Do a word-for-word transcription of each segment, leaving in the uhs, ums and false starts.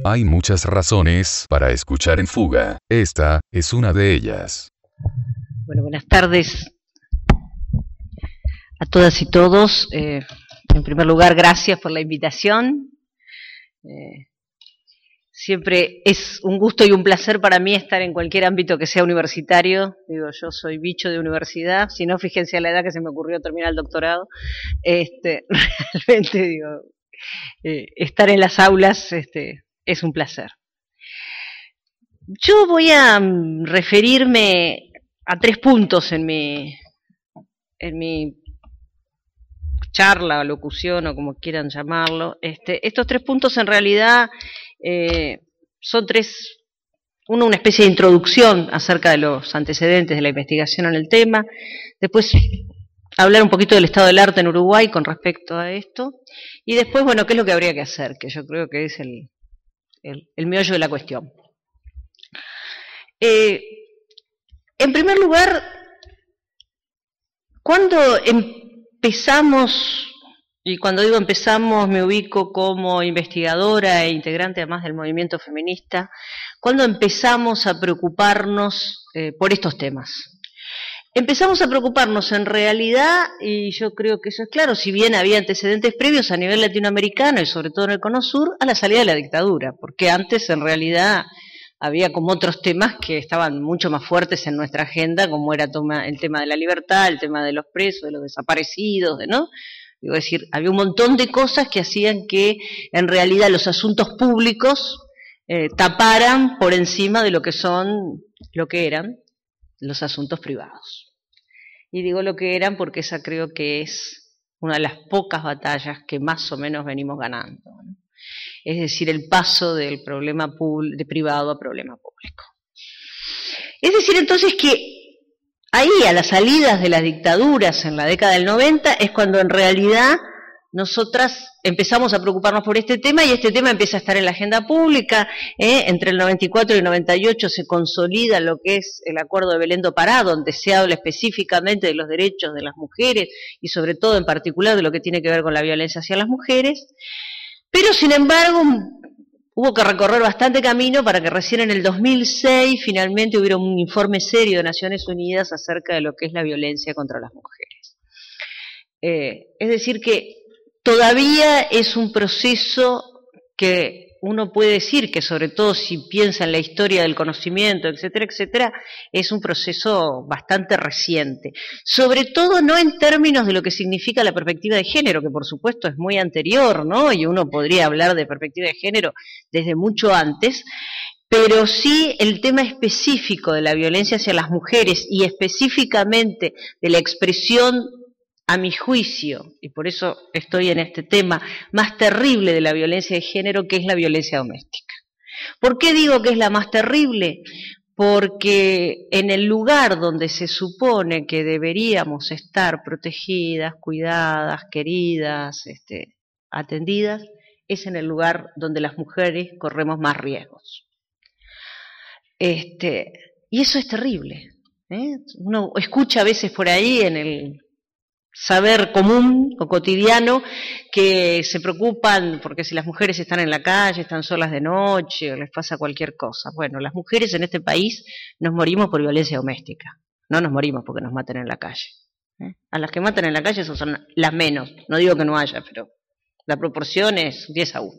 Hay muchas razones para escuchar En Fuga. Esta es una de ellas. Bueno, buenas tardes a todas y todos. Eh, en primer lugar, gracias por la invitación. Eh, siempre es un gusto y un placer para mí estar en cualquier ámbito que sea universitario. Digo, yo soy bicho de universidad. Si no, fíjense a la edad que se me ocurrió terminar el doctorado. Este, realmente, digo, eh, estar en las aulas este, es un placer. Yo voy a um, referirme a tres puntos en mi, en mi charla, locución o como quieran llamarlo. Este, estos tres puntos en realidad eh, son tres, uno una especie de introducción acerca de los antecedentes de la investigación en el tema, después hablar un poquito del estado del arte en Uruguay con respecto a esto, y después, bueno, qué es lo que habría que hacer, que yo creo que es el, el, el meollo de la cuestión. Eh, en primer lugar, cuando empezamos, y cuando digo empezamos me ubico como investigadora e integrante además del movimiento feminista, cuando empezamos a preocuparnos eh, por estos temas. Empezamos a preocuparnos en realidad, y yo creo que eso es claro, si bien había antecedentes previos a nivel latinoamericano y sobre todo en el Cono Sur, a la salida de la dictadura, porque antes en realidad había como otros temas que estaban mucho más fuertes en nuestra agenda, como era toma, el tema de la libertad, el tema de los presos, de los desaparecidos, de, ¿no? Digo, es decir, había un montón de cosas que hacían que en realidad los asuntos públicos eh, taparan por encima de lo que son, lo que eran los asuntos privados. Y digo lo que eran porque esa creo que es una de las pocas batallas que más o menos venimos ganando, ¿no? Es decir, el paso del problema de privado a problema público. Es decir, entonces que ahí, a las salidas de las dictaduras en la década del noventa, es cuando en realidad nosotras empezamos a preocuparnos por este tema, y este tema empieza a estar en la agenda pública. ¿eh? Entre el noventa y cuatro y el noventa y ocho se consolida lo que es el Acuerdo de Belén do Pará, donde se habla específicamente de los derechos de las mujeres, y sobre todo en particular de lo que tiene que ver con la violencia hacia las mujeres. Pero, sin embargo, hubo que recorrer bastante camino para que recién en el dos mil seis finalmente hubiera un informe serio de Naciones Unidas acerca de lo que es la violencia contra las mujeres. Eh, es decir que todavía es un proceso que uno puede decir que, sobre todo si piensa en la historia del conocimiento, etcétera, etcétera, es un proceso bastante reciente. Sobre todo no en términos de lo que significa la perspectiva de género, que por supuesto es muy anterior, ¿no? Y uno podría hablar de perspectiva de género desde mucho antes, pero sí el tema específico de la violencia hacia las mujeres y específicamente de la expresión, a mi juicio, y por eso estoy en este tema, más terrible de la violencia de género, que es la violencia doméstica. ¿Por qué digo que es la más terrible? Porque en el lugar donde se supone que deberíamos estar protegidas, cuidadas, queridas, este, atendidas, es en el lugar donde las mujeres corremos más riesgos. Este, y eso es terrible, ¿eh? Uno escucha a veces por ahí en el saber común o cotidiano que se preocupan porque si las mujeres están en la calle, están solas de noche o les pasa cualquier cosa. Bueno, las mujeres en este país nos morimos por violencia doméstica, no nos morimos porque nos maten en la calle. ¿eh? A las que matan en la calle esas son las menos, no digo que no haya, pero la proporción es diez a uno.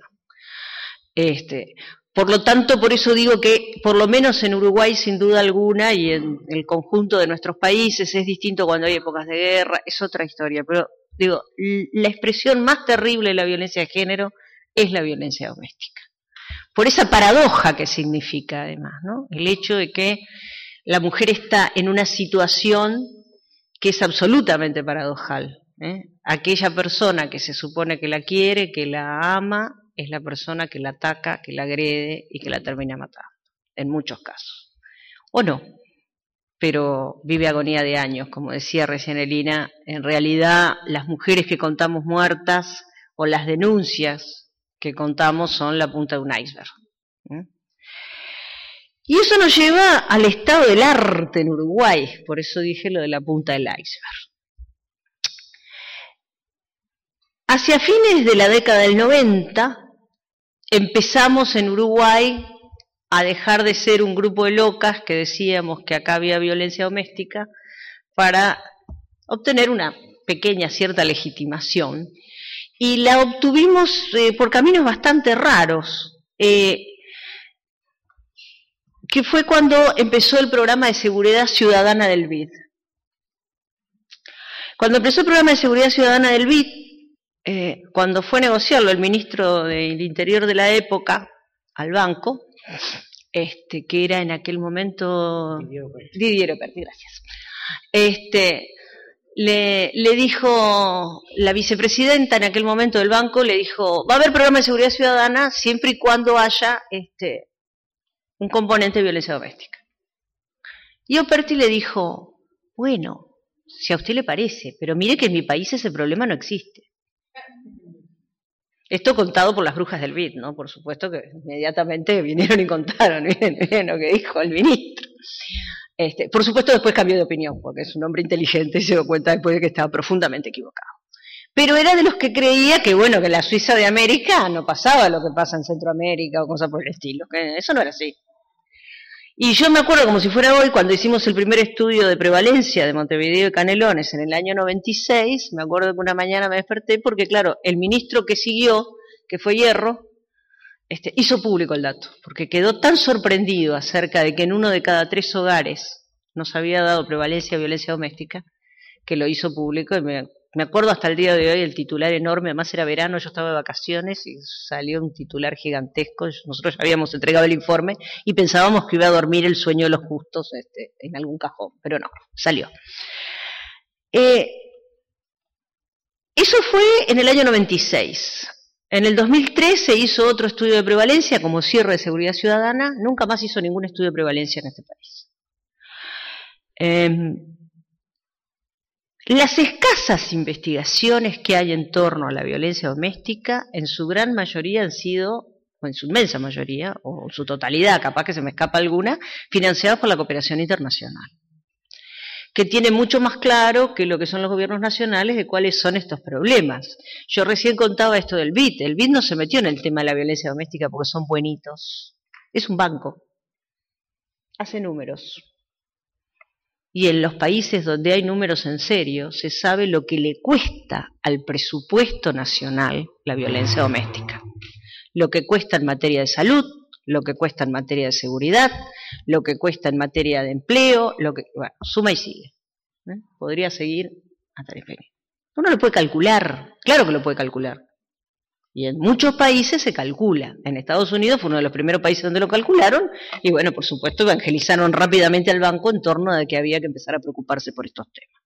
Este, por lo tanto, por eso digo que, por lo menos en Uruguay, sin duda alguna, y en el conjunto de nuestros países, es distinto cuando hay épocas de guerra, es otra historia, pero digo, la expresión más terrible de la violencia de género es la violencia doméstica. Por esa paradoja que significa, además, ¿no? El hecho de que la mujer está en una situación que es absolutamente paradojal, ¿eh? Aquella persona que se supone que la quiere, que la ama, es la persona que la ataca, que la agrede y que la termina matando, en muchos casos. O no, pero vive agonía de años, como decía recién Elina. En realidad las mujeres que contamos muertas o las denuncias que contamos son la punta de un iceberg. ¿eh? Y eso nos lleva al estado del arte en Uruguay, por eso dije lo de la punta del iceberg. Hacia fines de la década del noventa, empezamos en Uruguay a dejar de ser un grupo de locas que decíamos que acá había violencia doméstica para obtener una pequeña cierta legitimación. Y la obtuvimos eh, por caminos bastante raros, eh, que fue cuando empezó el programa de seguridad ciudadana del B I D. Cuando empezó el programa de seguridad ciudadana del B I D, eh, cuando fue a negociarlo el ministro del Interior de la época al banco, este, que era en aquel momento Didier Operti, gracias. Este, le, le dijo la vicepresidenta en aquel momento del banco, le dijo, va a haber programa de seguridad ciudadana siempre y cuando haya este, un componente de violencia doméstica. Y Operti le dijo, bueno, si a usted le parece, pero mire que en mi país ese problema no existe. Esto contado por las brujas del B I D, ¿no? Por supuesto que inmediatamente vinieron y contaron, miren, miren lo que dijo el ministro. Este, por supuesto después cambió de opinión, porque es un hombre inteligente y se dio cuenta después de que estaba profundamente equivocado. Pero era de los que creía que, bueno, que la Suiza de América no pasaba lo que pasa en Centroamérica o cosas por el estilo, que eso no era así. Y yo me acuerdo como si fuera hoy, cuando hicimos el primer estudio de prevalencia de Montevideo y Canelones en el año noventa y seis, me acuerdo que una mañana me desperté porque, claro, el ministro que siguió, que fue Hierro, este, hizo público el dato, porque quedó tan sorprendido acerca de que en uno de cada tres hogares nos había dado prevalencia de violencia doméstica, que lo hizo público, y me, me acuerdo hasta el día de hoy el titular enorme, además era verano, yo estaba de vacaciones y salió un titular gigantesco, nosotros ya habíamos entregado el informe y pensábamos que iba a dormir el sueño de los justos este, en algún cajón, pero no, salió. Eh, eso fue en el año noventa y seis. En el dos mil tres se hizo otro estudio de prevalencia como cierre de seguridad ciudadana, nunca más hizo ningún estudio de prevalencia en este país. Eh, Las escasas investigaciones que hay en torno a la violencia doméstica, en su gran mayoría han sido, o en su inmensa mayoría, o en su totalidad, capaz que se me escapa alguna, financiadas por la cooperación internacional, que tiene mucho más claro que lo que son los gobiernos nacionales de cuáles son estos problemas. Yo recién contaba esto del B I D, el B I D no se metió en el tema de la violencia doméstica porque son buenitos, es un banco, hace números. Y en los países donde hay números en serio, se sabe lo que le cuesta al presupuesto nacional la violencia doméstica. Lo que cuesta en materia de salud, lo que cuesta en materia de seguridad, lo que cuesta en materia de empleo, lo que, bueno, suma y sigue. ¿Eh? Podría seguir hasta el infinito. Uno lo puede calcular, claro que lo puede calcular. Y en muchos países se calcula. En Estados Unidos fue uno de los primeros países donde lo calcularon, y bueno, por supuesto, evangelizaron rápidamente al banco en torno a que había que empezar a preocuparse por estos temas.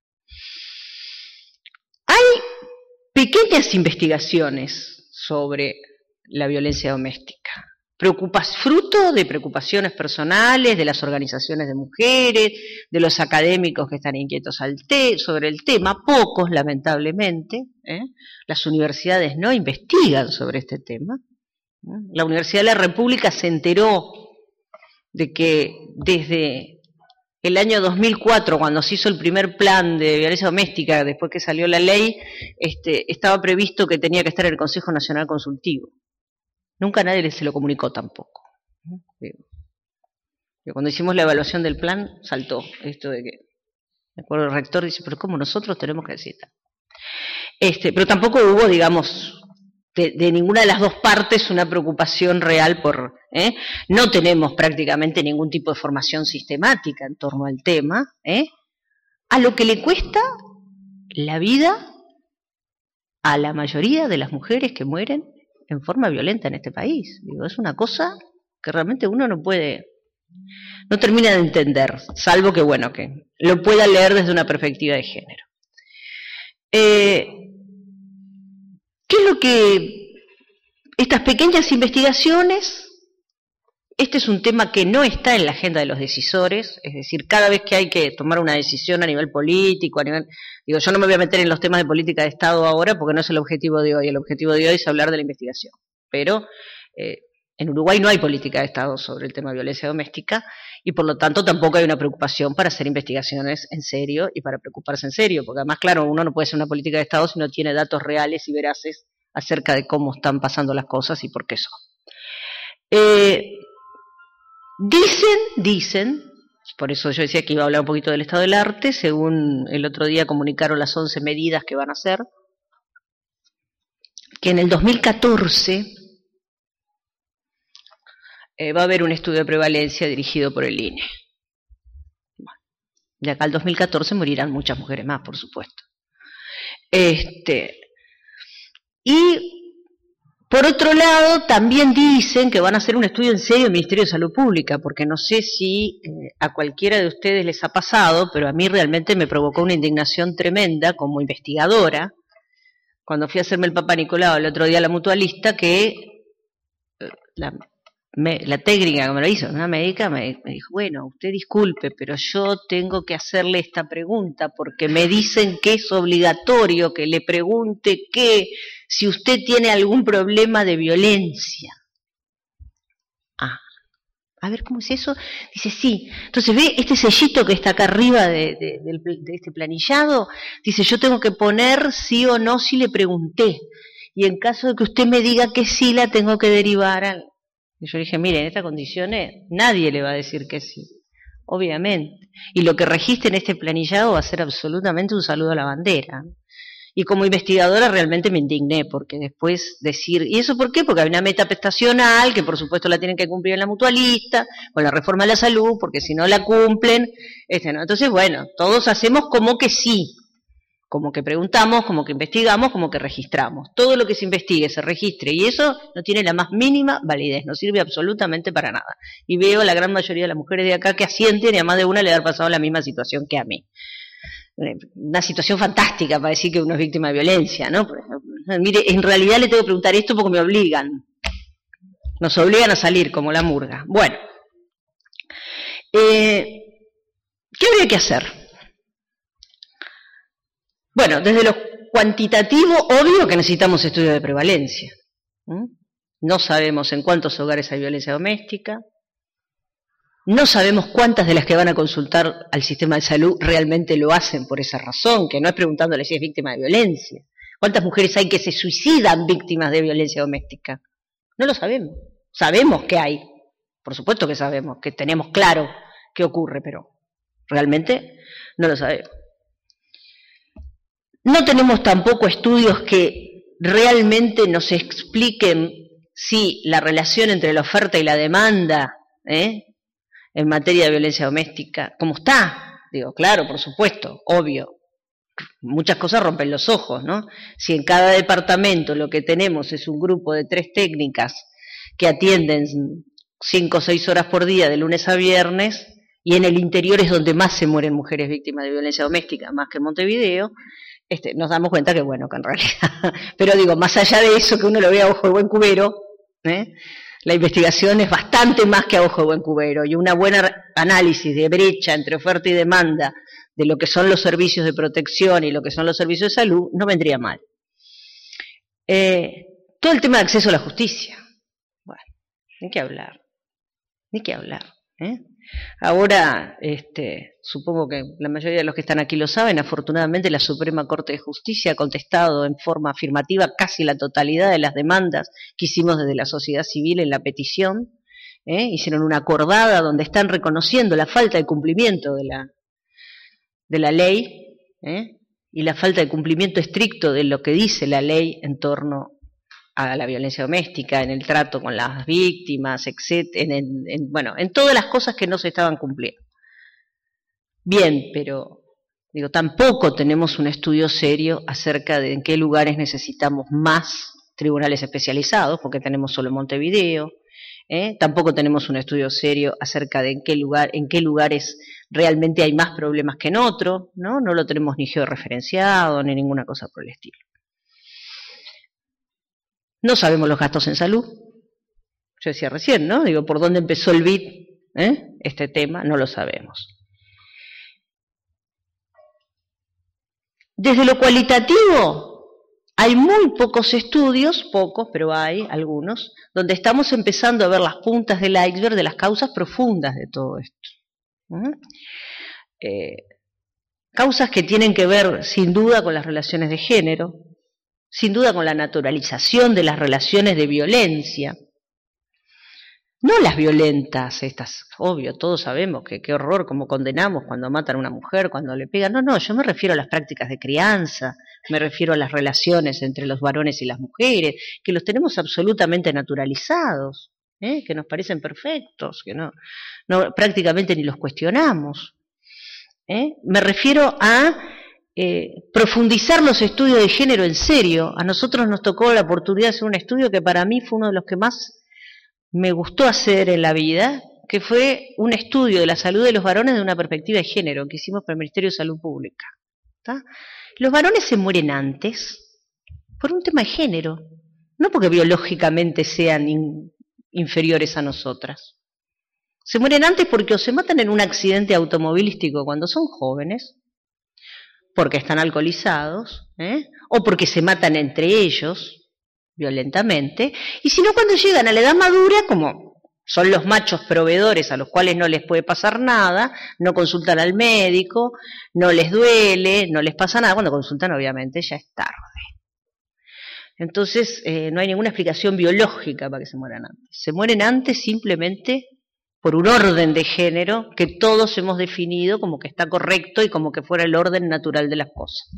Hay pequeñas investigaciones sobre la violencia doméstica, Preocupas, fruto de preocupaciones personales, de las organizaciones de mujeres, de los académicos que están inquietos al te sobre el tema, pocos lamentablemente, ¿eh? Las universidades no investigan sobre este tema. ¿eh? La Universidad de la República se enteró de que desde el año dos mil cuatro, cuando se hizo el primer plan de violencia doméstica, después que salió la ley, este, estaba previsto que tenía que estar en el Consejo Nacional Consultivo. Nunca nadie se lo comunicó tampoco. Cuando hicimos la evaluación del plan, saltó esto de que, me acuerdo, el rector dice, pero ¿cómo nosotros tenemos que decir? Este, pero tampoco hubo, digamos, de, de ninguna de las dos partes una preocupación real por... ¿eh? No tenemos prácticamente ningún tipo de formación sistemática en torno al tema, ¿eh? A lo que le cuesta la vida a la mayoría de las mujeres que mueren en forma violenta en este país. Digo, es una cosa que realmente uno no puede, no termina de entender, salvo que, bueno, que lo pueda leer desde una perspectiva de género. Eh, ¿Qué es lo que estas pequeñas investigaciones? Este es un tema que no está en la agenda de los decisores, es decir, cada vez que hay que tomar una decisión a nivel político, a nivel, digo, yo no me voy a meter en los temas de política de Estado ahora porque no es el objetivo de hoy, el objetivo de hoy es hablar de la investigación, pero eh, en Uruguay no hay política de Estado sobre el tema de violencia doméstica y por lo tanto tampoco hay una preocupación para hacer investigaciones en serio y para preocuparse en serio, porque además, claro, uno no puede hacer una política de Estado si no tiene datos reales y veraces acerca de cómo están pasando las cosas y por qué son. Eh, dicen, dicen, por eso yo decía que iba a hablar un poquito del estado del arte, según el otro día comunicaron las once medidas que van a hacer, que en el dos mil catorce eh, va a haber un estudio de prevalencia dirigido por el I N E. Bueno, de acá al dos mil catorce morirán muchas mujeres más, por supuesto. Este, y por otro lado, también dicen que van a hacer un estudio en serio el Ministerio de Salud Pública, porque no sé si eh, a cualquiera de ustedes les ha pasado, pero a mí realmente me provocó una indignación tremenda como investigadora, cuando fui a hacerme el Papa Nicolau el otro día a la mutualista, que eh, la, me, la técnica que me lo hizo, una médica, me, me dijo, bueno, usted disculpe, pero yo tengo que hacerle esta pregunta, porque me dicen que es obligatorio que le pregunte que si usted tiene algún problema de violencia. Ah, a ver, ¿cómo es eso? Dice, sí. Entonces, ¿ve este sellito que está acá arriba de, de, de, de este planillado? Dice, yo tengo que poner sí o no si le pregunté. Y en caso de que usted me diga que sí, la tengo que derivar al... Y yo le dije, mire, en estas condiciones nadie le va a decir que sí, obviamente. Y lo que registre en este planillado va a ser absolutamente un saludo a la bandera. Y como investigadora realmente me indigné, porque después decir, ¿y eso por qué? Porque hay una meta prestacional, que por supuesto la tienen que cumplir en la mutualista, con la reforma de la salud, porque si no la cumplen, este, ¿no? Entonces, bueno, todos hacemos como que sí, como que preguntamos, como que investigamos, como que registramos. Todo lo que se investigue, se registre, y eso no tiene la más mínima validez, no sirve absolutamente para nada. Y veo a la gran mayoría de las mujeres de acá que asienten, y a más de una le ha pasado la misma situación que a mí. Una situación fantástica para decir que uno es víctima de violencia, ¿no? Mire, en realidad le tengo que preguntar esto porque me obligan. Nos obligan a salir como la murga. Bueno, eh, ¿qué habría que hacer? Bueno, desde lo cuantitativo, obvio que necesitamos estudios de prevalencia. ¿Mm? No sabemos en cuántos hogares hay violencia doméstica. No sabemos cuántas de las que van a consultar al sistema de salud realmente lo hacen por esa razón, que no es preguntándole si es víctima de violencia. ¿Cuántas mujeres hay que se suicidan víctimas de violencia doméstica? No lo sabemos. Sabemos que hay, por supuesto que sabemos, que tenemos claro qué ocurre, pero realmente no lo sabemos. No tenemos tampoco estudios que realmente nos expliquen si la relación entre la oferta y la demanda, ¿eh? en materia de violencia doméstica, ¿cómo está? Digo, claro, por supuesto, obvio. Muchas cosas rompen los ojos, ¿no? Si en cada departamento lo que tenemos es un grupo de tres técnicas que atienden cinco o seis horas por día de lunes a viernes, y en el interior es donde más se mueren mujeres víctimas de violencia doméstica, más que en Montevideo, este, nos damos cuenta que bueno, que en realidad, pero digo, más allá de eso, que uno lo vea a ojo de buen cubero, ¿eh? La investigación es bastante más que a ojo de buen cubero, y una buena análisis de brecha entre oferta y demanda de lo que son los servicios de protección y lo que son los servicios de salud no vendría mal. Eh, todo el tema de acceso a la justicia, bueno, ni que hablar, ni que hablar. ¿eh? Ahora, este, supongo que la mayoría de los que están aquí lo saben, afortunadamente la Suprema Corte de Justicia ha contestado en forma afirmativa casi la totalidad de las demandas que hicimos desde la sociedad civil en la petición. ¿eh? Hicieron una acordada donde están reconociendo la falta de cumplimiento de la, de la ley ¿eh? y la falta de cumplimiento estricto de lo que dice la ley en torno a la violencia doméstica, en el trato con las víctimas, etcétera, en, en, en, bueno, en todas las cosas que no se estaban cumpliendo. Bien, pero digo, tampoco tenemos un estudio serio acerca de en qué lugares necesitamos más tribunales especializados, porque tenemos solo Montevideo. ¿eh? Tampoco tenemos un estudio serio acerca de en qué lugar, en qué lugares realmente hay más problemas que en otros, ¿no? No lo tenemos ni georreferenciado ni ninguna cosa por el estilo. No sabemos los gastos en salud. Yo decía recién, ¿no? Digo, ¿por dónde empezó el B I D? ¿eh? Este tema, no lo sabemos. Desde lo cualitativo, hay muy pocos estudios, pocos, pero hay algunos, donde estamos empezando a ver las puntas del iceberg de las causas profundas de todo esto. ¿Mm? Eh, causas que tienen que ver, sin duda, con las relaciones de género, sin duda con la naturalización de las relaciones de violencia, No las violentas estas, obvio, todos sabemos que qué horror, como condenamos cuando matan a una mujer, cuando le pegan. No, no, yo me refiero a las prácticas de crianza, me refiero a las relaciones entre los varones y las mujeres, que los tenemos absolutamente naturalizados, ¿eh? Que nos parecen perfectos, que no, no prácticamente ni los cuestionamos. ¿eh? Me refiero a eh, profundizar los estudios de género en serio. A nosotros nos tocó la oportunidad de hacer un estudio que para mí fue uno de los que más me gustó hacer en la vida, que fue un estudio de la salud de los varones de una perspectiva de género que hicimos para el Ministerio de Salud Pública. ¿Tá? Los varones se mueren antes por un tema de género, no porque biológicamente sean in, inferiores a nosotras. Se mueren antes porque o se matan en un accidente automovilístico cuando son jóvenes, porque están alcoholizados, ¿eh? o porque se matan entre ellos violentamente, y si no cuando llegan a la edad madura, como son los machos proveedores a los cuales no les puede pasar nada, no consultan al médico, no les duele, no les pasa nada, cuando consultan obviamente ya es tarde. Entonces eh, no hay ninguna explicación biológica para que se mueran antes. Se mueren antes simplemente por un orden de género que todos hemos definido como que está correcto y como que fuera el orden natural de las cosas.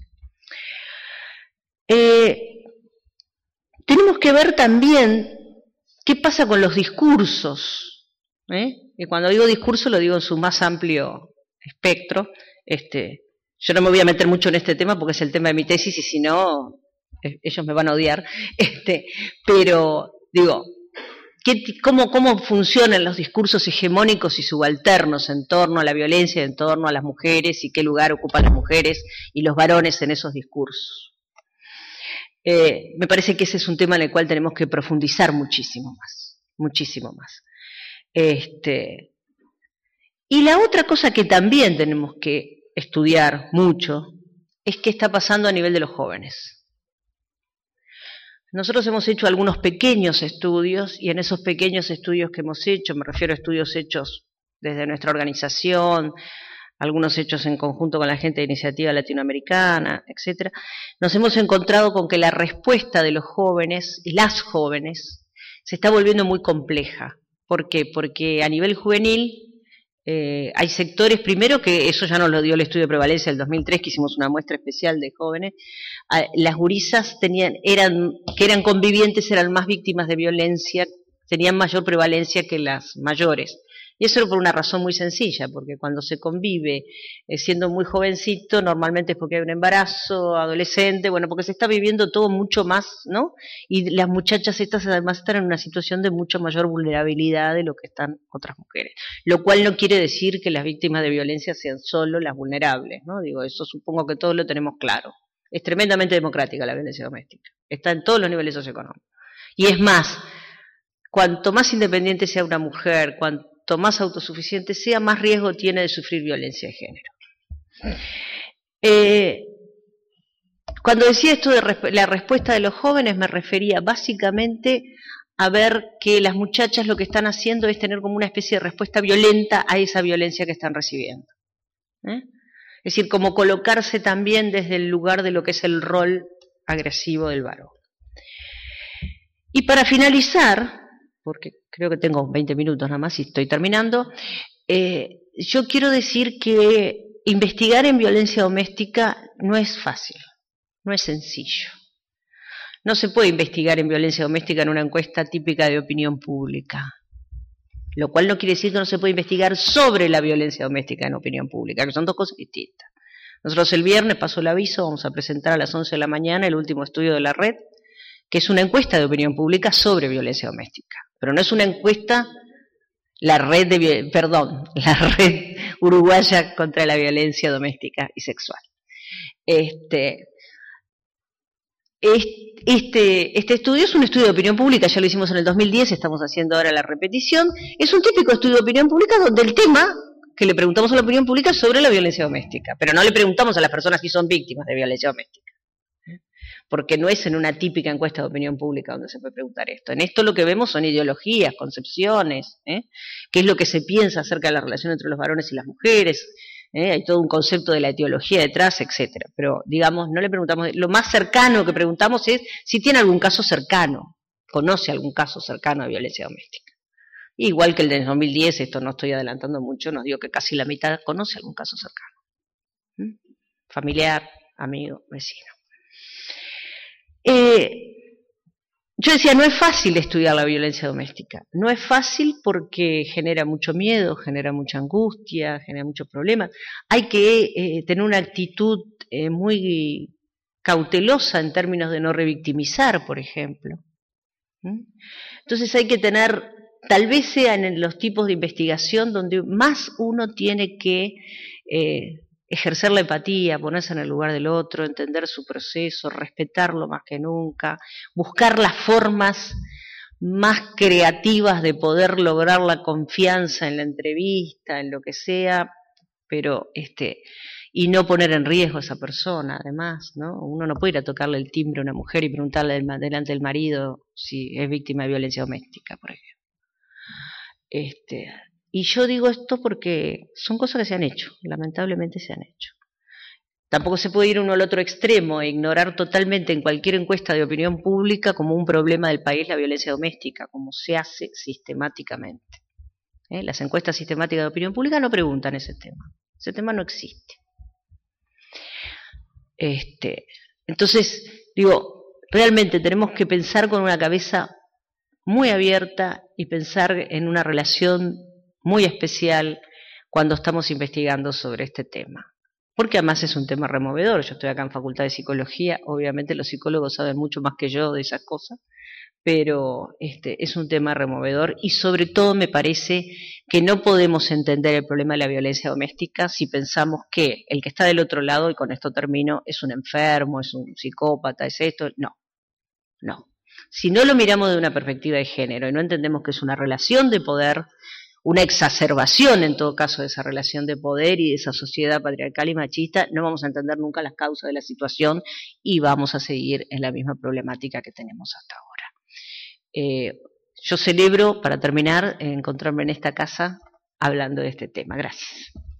Eh, Tenemos que ver también qué pasa con los discursos, ¿eh? Y cuando digo discurso lo digo en su más amplio espectro. Este, yo no me voy a meter mucho en este tema porque es el tema de mi tesis y si no, eh, ellos me van a odiar. Este, pero digo, ¿qué, cómo, ¿cómo funcionan los discursos hegemónicos y subalternos en torno a la violencia, en torno a las mujeres y qué lugar ocupan las mujeres y los varones en esos discursos? Eh, me parece que ese es un tema en el cual tenemos que profundizar muchísimo más, muchísimo más. Este, y la otra cosa que también tenemos que estudiar mucho es qué está pasando a nivel de los jóvenes. Nosotros hemos hecho algunos pequeños estudios y en esos pequeños estudios que hemos hecho, me refiero a estudios hechos desde nuestra organización, algunos hechos en conjunto con la gente de Iniciativa Latinoamericana, etcétera, nos hemos encontrado con que la respuesta de los jóvenes y las jóvenes se está volviendo muy compleja. ¿Por qué? Porque a nivel juvenil eh, hay sectores, primero que eso ya nos lo dio el estudio de prevalencia del dos mil tres, que hicimos una muestra especial de jóvenes, eh, las gurisas tenían, eran, que eran convivientes eran más víctimas de violencia, tenían mayor prevalencia que las mayores. Y eso por una razón muy sencilla, porque cuando se convive eh, siendo muy jovencito, normalmente es porque hay un embarazo, adolescente, bueno, porque se está viviendo todo mucho más, ¿no? Y las muchachas estas además están en una situación de mucho mayor vulnerabilidad de lo que están otras mujeres. Lo cual no quiere decir que las víctimas de violencia sean solo las vulnerables, ¿no? Digo, eso supongo que todos lo tenemos claro. Es tremendamente democrática la violencia doméstica. Está en todos los niveles socioeconómicos. Y es más, cuanto más independiente sea una mujer, cuanto más autosuficiente sea, más riesgo tiene de sufrir violencia de género. Eh, cuando decía esto de resp- la respuesta de los jóvenes, me refería básicamente a ver que las muchachas lo que están haciendo es tener como una especie de respuesta violenta a esa violencia que están recibiendo. ¿Eh? Es decir, como colocarse también desde el lugar de lo que es el rol agresivo del varón. Y para finalizar, porque creo que tengo veinte minutos nada más y estoy terminando, eh, yo quiero decir que investigar en violencia doméstica no es fácil, no es sencillo. No se puede investigar en violencia doméstica en una encuesta típica de opinión pública, lo cual no quiere decir que no se puede investigar sobre la violencia doméstica en opinión pública, que son dos cosas distintas. Nosotros el viernes, paso el aviso, vamos a presentar a las once de la mañana el último estudio de la red, que es una encuesta de opinión pública sobre violencia doméstica. Pero no es una encuesta, la red de, perdón, la red uruguaya contra la violencia doméstica y sexual. Este, este, este estudio es un estudio de opinión pública, ya lo hicimos en el dos mil diez, estamos haciendo ahora la repetición. Es un típico estudio de opinión pública donde el tema que le preguntamos a la opinión pública es sobre la violencia doméstica, pero no le preguntamos a las personas que son víctimas de violencia doméstica, porque no es en una típica encuesta de opinión pública donde se puede preguntar esto. En esto lo que vemos son ideologías, concepciones, ¿eh? qué es lo que se piensa acerca de la relación entre los varones y las mujeres, ¿eh? hay todo un concepto de la etiología detrás, etcétera. Pero, digamos, no le preguntamos, lo más cercano que preguntamos es si tiene algún caso cercano, conoce algún caso cercano de violencia doméstica. Igual que el de dos mil diez, esto no estoy adelantando mucho, nos digo que casi la mitad conoce algún caso cercano. ¿Mm? Familiar, amigo, vecino. Eh, yo decía, no es fácil estudiar la violencia doméstica. No es fácil porque genera mucho miedo, genera mucha angustia, genera muchos problemas. Hay que eh, tener una actitud eh, muy cautelosa en términos de no revictimizar, por ejemplo. ¿Mm? Entonces hay que tener, tal vez sean en los tipos de investigación donde más uno tiene que eh, ejercer la empatía, ponerse en el lugar del otro, entender su proceso, respetarlo más que nunca, buscar las formas más creativas de poder lograr la confianza en la entrevista, en lo que sea, pero este, y no poner en riesgo a esa persona, además, ¿no? Uno no puede ir a tocarle el timbre a una mujer y preguntarle delante del marido si es víctima de violencia doméstica, por ejemplo. Este, y yo digo esto porque son cosas que se han hecho, lamentablemente se han hecho. Tampoco se puede ir uno al otro extremo e ignorar totalmente en cualquier encuesta de opinión pública como un problema del país la violencia doméstica, como se hace sistemáticamente. ¿Eh? Las encuestas sistemáticas de opinión pública no preguntan ese tema. Ese tema no existe. Este, entonces, digo, realmente tenemos que pensar con una cabeza muy abierta y pensar en una relación muy especial cuando estamos investigando sobre este tema. Porque además es un tema removedor. Yo estoy acá en Facultad de Psicología, obviamente los psicólogos saben mucho más que yo de esas cosas, pero este, es un tema removedor y sobre todo me parece que no podemos entender el problema de la violencia doméstica si pensamos que el que está del otro lado, y con esto termino, es un enfermo, es un psicópata, es esto. No, no. Si no lo miramos de una perspectiva de género y no entendemos que es una relación de poder, una exacerbación en todo caso de esa relación de poder y de esa sociedad patriarcal y machista, no vamos a entender nunca las causas de la situación y vamos a seguir en la misma problemática que tenemos hasta ahora. Eh, yo celebro, para terminar, encontrarme en esta casa hablando de este tema. Gracias.